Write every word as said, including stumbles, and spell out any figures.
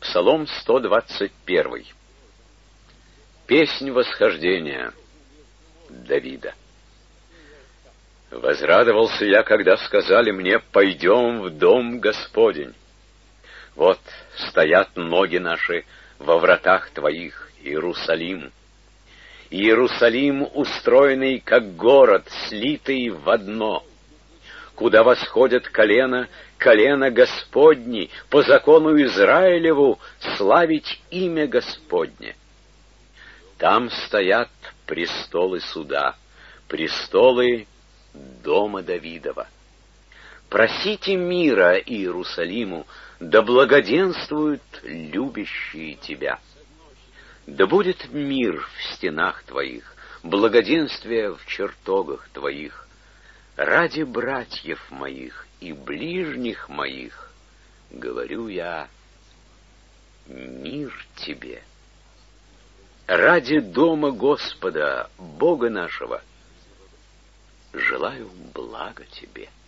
Псалом сто двадцать один. Песнь восхождения Давида. Возрадовался я, когда сказали мне: пойдем в дом Господень. Вот стоят ноги наши во вратах твоих, Иерусалим. Иерусалим, устроенный как город, слитый в одно, куда восходят колено, колено Господни, по закону Израилеву славить имя Господне. Там стоят престолы суда, престолы дома Давидова. Просите мира Иерусалиму, да благоденствуют любящие тебя. Да будет мир в стенах твоих, благоденствие в чертогах твоих. Ради братьев моих и ближних моих говорю я: мир тебе. Ради дома Господа, Бога нашего, желаю блага тебе.